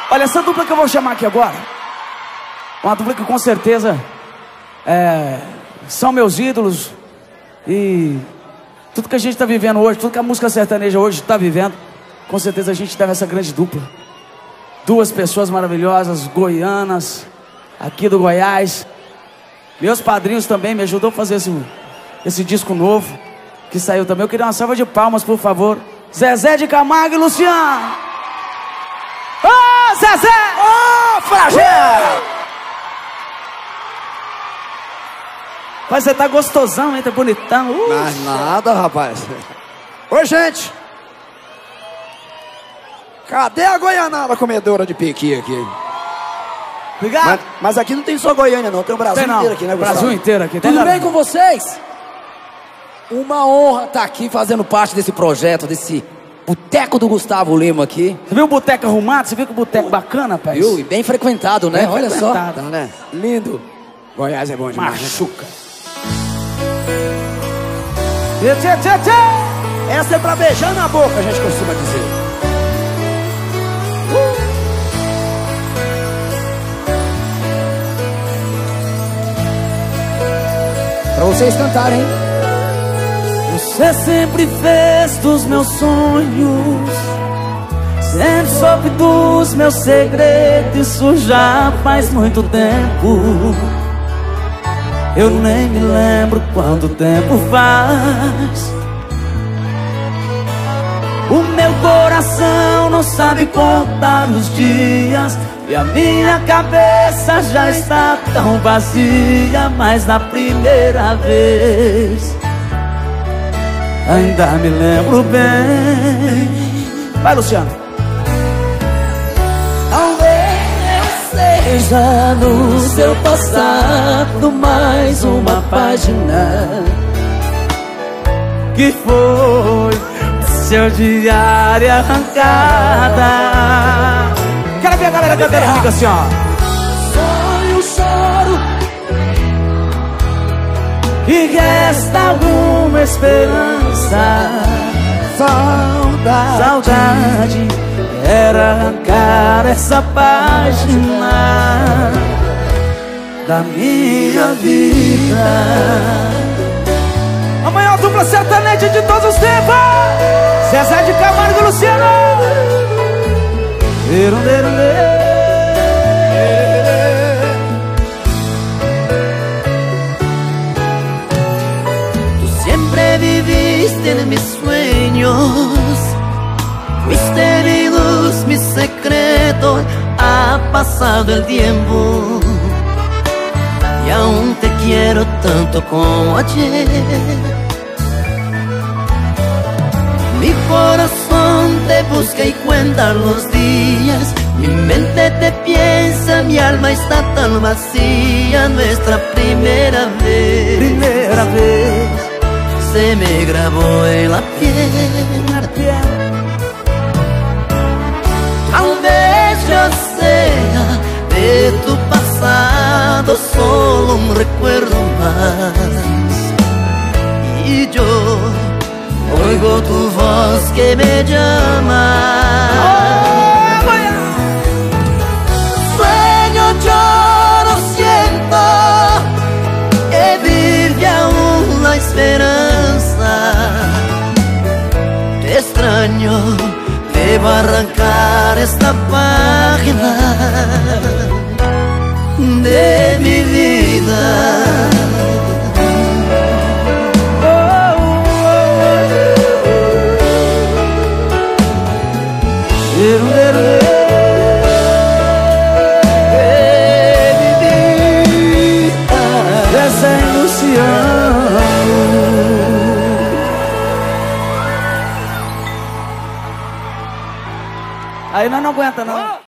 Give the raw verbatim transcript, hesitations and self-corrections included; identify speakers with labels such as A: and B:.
A: Olha, essa dupla que eu vou chamar aqui agora, uma dupla que com certeza é, são meus ídolos. E tudo que a gente está vivendo hoje, tudo que a música sertaneja hoje está vivendo, com certeza a gente deve essa grande dupla. Duas pessoas maravilhosas, goianas, aqui do Goiás. Meus padrinhos também me ajudou a fazer esse, esse disco novo que saiu também. Eu queria uma salva de palmas, por favor. Zezé de Camargo e Luciano. Ô, oh, Zezé!
B: Ô, oh, Flagelo!
A: Mas você tá gostosão, hein? Tá bonitão. Uh,
B: Mas nada, rapaz. Oi, gente. Cadê a goianada comedora de piqui aqui?
A: Obrigado.
B: Mas, mas aqui não tem só Goiânia, não. Tem o Brasil
A: tem, não.
B: inteiro aqui, né,
A: o Brasil inteiro aqui.
C: Tudo bem com vocês? Uma honra estar aqui fazendo parte desse projeto, desse Boteco do Gustavo Lima aqui.
A: Você viu o boteco arrumado? Você viu que o boteco bachana, pai?
C: Viu? E bem frequentado, né?
A: Bem
C: Olha
A: frequentado.
C: só.
B: né?
C: Lindo.
B: Goiás é bom demais.
A: Machuca. Tchê, tchê, tchê, tchê.
B: Essa é pra beijar na boca, a gente costuma dizer. Uh. Pra vocês cantarem, hein?
A: Você sempre fez dos meus sonhos, sempre soube dos meus segredos. Isso já faz muito tempo. Eu nem me lembro quanto tempo faz. O meu coração não sabe contar os dias, e a minha cabeça já está tão vazia. Mas na primeira vez ainda me lembro bem. Vai, Luciano.
C: Seja no seu passado mais uma página
A: Que foi seu diário arrancada. Quero ver a galera cantando comigo assim, ó.
C: Sonho, choro
A: E resta alguma esperança.
B: Saudade.
A: Saudade era arrancar essa página da minha vida. Amanhã a dupla sertaneja de todos os tempos, Zezé de Camargo e Luciano. Lerum, lerum, lerum.
D: Tú siempre viviste en mis sueños, fuiste mi luz, mi secreto. Ha pasado el tiempo y aún te quiero tanto como ayer. Mi corazón te busca y cuenta los días, mi mente te piensa, mi alma está tan vacía. Nuestra primera vez,
A: Primera vez
D: se me grabó en la piel, la piel. Tal vez yo sea de tu pasado solo un recuerdo más, y yo oigo tu voz que me llama. Sueño, lloro, siento que vive aún la esperanza. Te extraño, debo arrancar esta página de mi vida.
A: Zezé e Luciano. Aí nós não aguenta não.